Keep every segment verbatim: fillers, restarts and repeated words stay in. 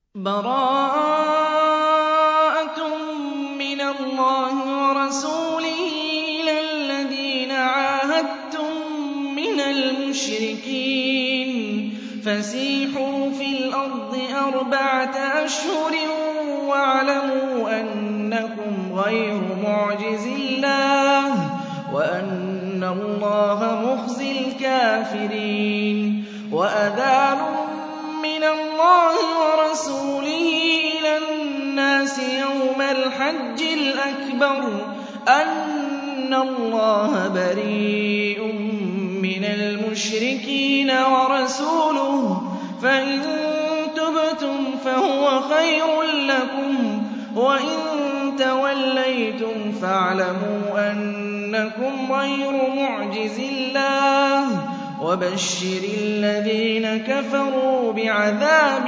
بَرَاءَةٌ مِّنَ اللَّهِ وَرَسُولِهِ إِلَى الَّذِينَ عَاهَدتُّم مِّنَ الْمُشْرِكِينَ فَسِيحُوا فِي الْأَرْضِ أَرْبَعَةَ أَشْهُرٍ وَاعْلَمُوا أَنَّكُمْ غَيْرُ مُعْجِزِي اللَّهِ وَأَنَّ اللَّهَ مُخْزِي الْكَافِرِينَ وَأَذَانٌ مِّنَ اللَّهِ وَرَسُولِهِ إِلَى النَّاسِ يَوْمَ الْحَجِّ الْأَكْبَرِ أَنَّ اللَّهَ بَرِيءٌ مِّنَ الْمُشْرِكِينَ وَرَسُولُهُ فَإِن تُبْتُمْ فَهُوَ خَيْرٌ لَّكُمْ وَإِن تَوَلَّيْتُمْ فَاعْلَمُوا أَنَّكُمْ غَيْرُ مُعْجِزِي اللَّهِ وَبَشِّرِ الَّذِينَ كَفَرُوا بِعَذَابٍ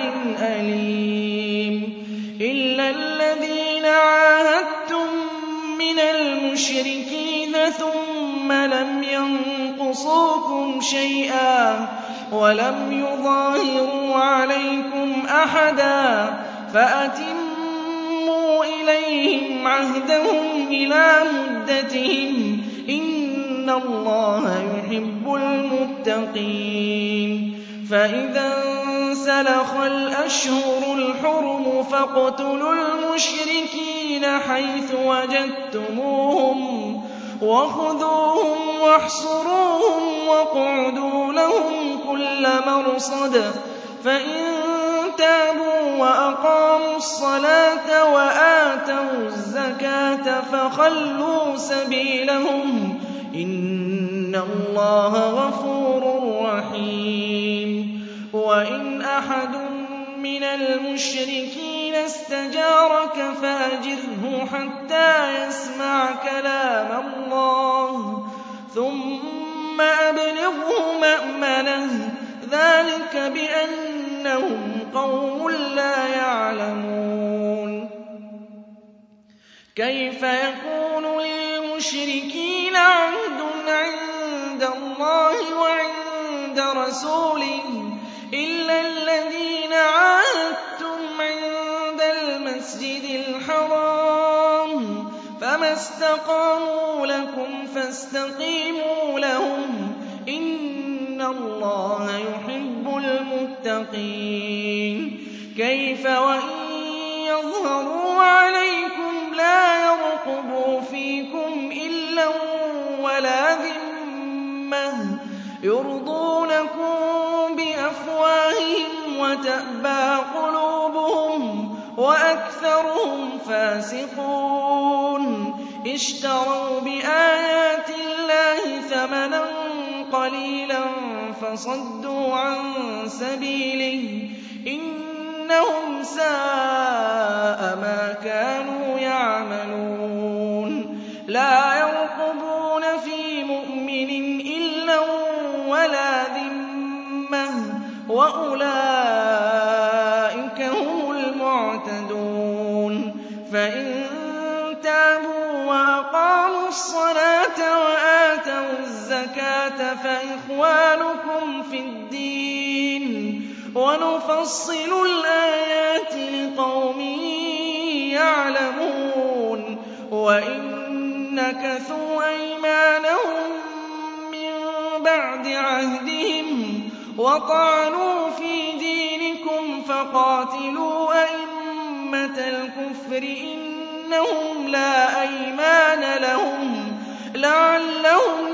أَلِيمٍ إِلَّا الَّذِينَ عَاهَدتُّم مِّنَ الْمُشْرِكِينَ ثُمَّ لَمْ يَنقُصُوكُمْ شَيْئًا وَلَمْ يُظَاهِرُوا عَلَيْكُمْ أَحَدًا فَأَتِمُّوا إِلَيْهِمْ عَهْدَهُمْ إِلَىٰ مُدَّتِهِمْ ۚ إِنَّ اللَّهَ يُحِبُّ الْمُتَّقِينَ فَإِذَا انسَلَخَ الْأَشْهُرُ الْحُرُمُ فَاقْتُلُوا الْمُشْرِكِينَ حَيْثُ وَجَدتُّمُوهُمْ وَخُذُوهُمْ وَاحْصُرُوهُمْ وَاقْعُدُوا لَهُمْ كُلَّ مَرْصَدٍ فَإِن تَابُوا وَأَقَامُوا الصَّلَاةَ وَآتَوُا الزَّكَاةَ فَخَلُّوا سَبِيلَهُمْ ۚ إِنَّ اللَّهَ غَفُورٌ رَّحِيمٌ وَإِنْ أَحَدٌ مِّنَ الْمُشْرِكِينَ اسْتَجَارَكَ فَأَجِرْهُ حَتَّىٰ يَسْمَعَ كَلَامَ اللَّهِ ثُمَّ أَبْلِغْهُ مَأْمَنَهُ ۚ ذَٰلِكَ بِأَنَّهُمْ قَوْمٌ لَّا يَعْلَمُونَ كَيْفَ يَكُونُ لِلْمُشْرِكِينَ عَهْدٌ عِندَ اللَّهِ وَعِندَ رَسُولِهِ إِلَّا الَّذِينَ عَاهَدتُّمْ عِندَ الْمَسْجِدِ الْحَرَامِ ۖ فَمَا اسْتَقَامُوا لَكُمْ فَاسْتَقِيمُوا لَهُمْ ۚ إِنَّ اللَّهَ يُحِبُّ الْمُتَّقِينَ كَيْفَ وَإِن يَظْهَرُوا عَلَيْكُمْ لَا يَرْقُبُوا فِيكُمْ إِلًّا وَلَا ذِمَّةً يُرْضُونَكُم بِأَفْوَاهِهِمْ وَتَأْبَىٰ قُلُوبُهُمْ وَأَكْثَرُهُمْ فَاسِقُونَ اشْتَرَوْا بِآيَاتِ اللَّهِ ثَمَنًا قَلِيلًا فَصَدُّوا عَن سَبِيلِهِ ۚ إِنَّهُمْ سَاءَ مَا كَانُوا يَعْمَلُونَ لَا يَرْقُبُونَ فِي مُؤْمِنٍ إِلًّا وَلَا ذِمَّةً وَأُولَٰئِكَ هُمُ الْمُعْتَدُونَ فَإِن تَابُوا وَأَقَامُوا الصَّلَاةَ وَآتَوُا الزَّكَاةَ فَإِخْوَانُكُمْ فِي الدِّينِ وَنُفَصِّلُ الْآيَاتِ لِقَوْمٍ يَعْلَمُونَ وَإِن نَّكَثُوا أَيْمَانَهُم مِّن بَعْدِ عَهْدِهِمْ وَطَعَنُوا فِي دِينِكُمْ فَقَاتِلُوا أَئِمَّةَ الْكُفْرِ إِنَّهُمْ لَا أَيْمَانَ لَهُمْ لَعَلَّهُمْ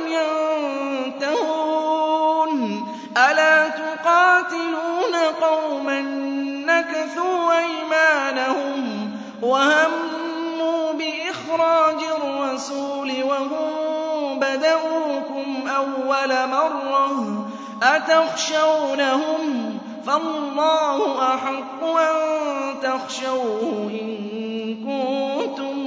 يَنتَهُونَ أَلَا تُقَاتِلُونَ قَوْمًا نَّكَثُوا أَيْمَانَهُمْ وَهَمُّوا بِإِخْرَاجِ الرَّسُولِ وَهُم بَدَءُوكُمْ أَوَّلَ مَرَّةٍ أَتَخْشَوْنَهُمْ ۚ فَاللَّهُ أَحَقُّ أَن تَخْشَوْهُ إِن كُنتُم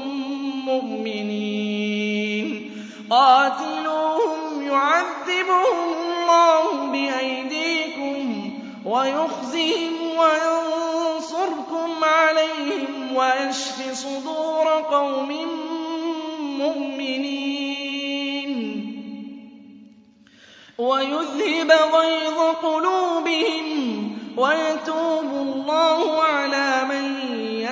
مُّؤْمِنِينَ قَاتِلُوهُمْ يُعَذِّبْهُمُ اللَّهُ بِأَيْدِيكُمْ وَيُخْزِهِمْ وَيَنصُرْكُمْ عَلَيْهِمْ وَيَشْفِ صُدُورَ قَوْمٍ مُّؤْمِنِينَ وَيُذْهِبَ غَيْظَ قُلُوبِهِمْ وَيَتُوبُ اللَّهُ عَلَىٰ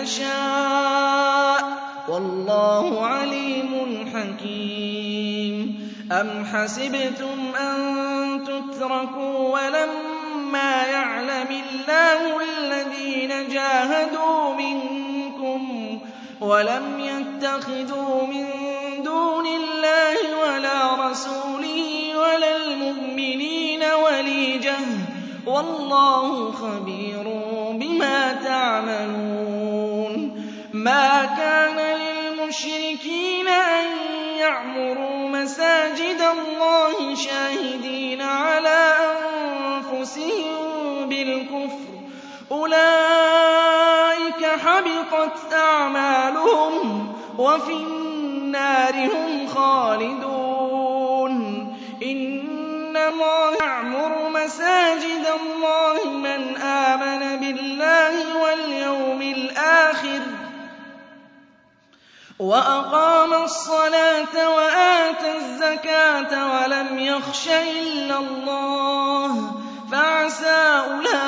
يَشَاءُ ۗ وَاللَّهُ عَلِيمٌ حَكِيمٌ. أَمْ حَسِبْتُمْ أَن تُتْرَكُوا وَلَمَّا يَعْلَمِ اللَّهُ الَّذِينَ جَاهَدُوا مِنكُمْ وَلَمْ يَتَّخِذُوا مِن دُونِ اللَّهِ وَلَا رَسُولِهِ وَلَا الْمُؤْمِنِينَ وَلِيجَةً ۚ وَاللَّهُ خَبِيرٌ بِمَا تَعْمَلُونَ. مَا كَانَ لِلْمُشْرِكِينَ أَن يَعْمُرُوا مَسَاجِدَ اللَّهِ شَاهِدِينَ عَلَىٰ أَنفُسِهِم بِالْكُفْرِ ۚ أُولَٰئِكَ حَبِطَتْ أَعْمَالُهُمْ وَفِي النَّارِ هُمْ خَالِدُونَ. إِنَّ اللَّهَ يَعْمُرُ مَسَاجِدَ اللَّهِ مَنْ آمَنَ بِاللَّهِ وَالْيَوْمِ الْآخِرِ وَأَقَامَ الصَّلَاةَ وَآتَى الزَّكَاةَ وَلَمْ يَخْشَ إِلَّا اللَّهَ، فَعَسَىٰ أُولَٰئِكَ